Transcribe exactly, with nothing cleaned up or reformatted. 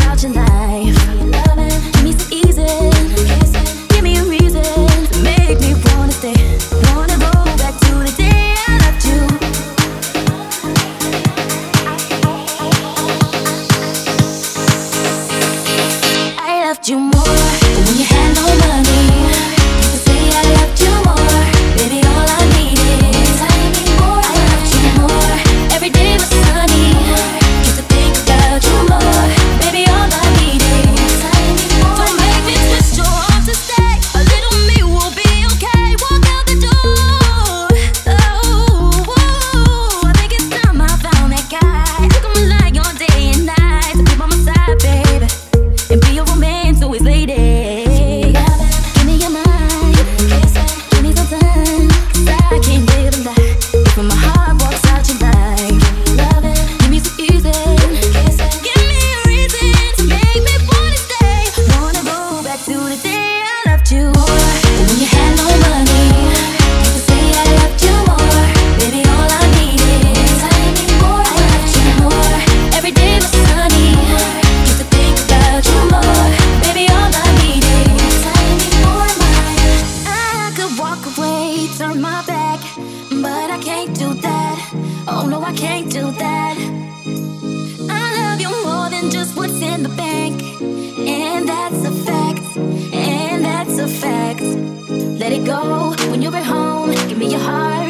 out your life. Give me some easy, give me a reason to make me wanna stay. Wanna go back to the day I loved you. I loved you more when you had no money. Used to say I loved you more, baby. All I needed is I need more. I loved you more. Every day was sunny. Just to think about you more, baby. All I needed is I need more. Don't make me twist your arm to stay. A little me will be okay. Walk out the door. Oh, whoa. I think it's time I found that guy. Took him like all day and night to be by my side, baby, and be your romance, always lady. Give me your mind, give me some time, 'cause I can't live a lie. When my heart walks out your life, give me some easy, give me a reason to make me wanna stay. Wanna go back to the day I loved you more when you had no money. Used to say I loved you more, baby. All I needed is I need more. I loved you more. Every day was sunny. Just to think about you more, baby. All I needed is I need more. I could walk away, turn my back, but I can't do that. Oh no, I can't do that. I love you more than just what's in the bank, and that's a fact, and that's a fact. Let it go when you're at home. Give me your heart.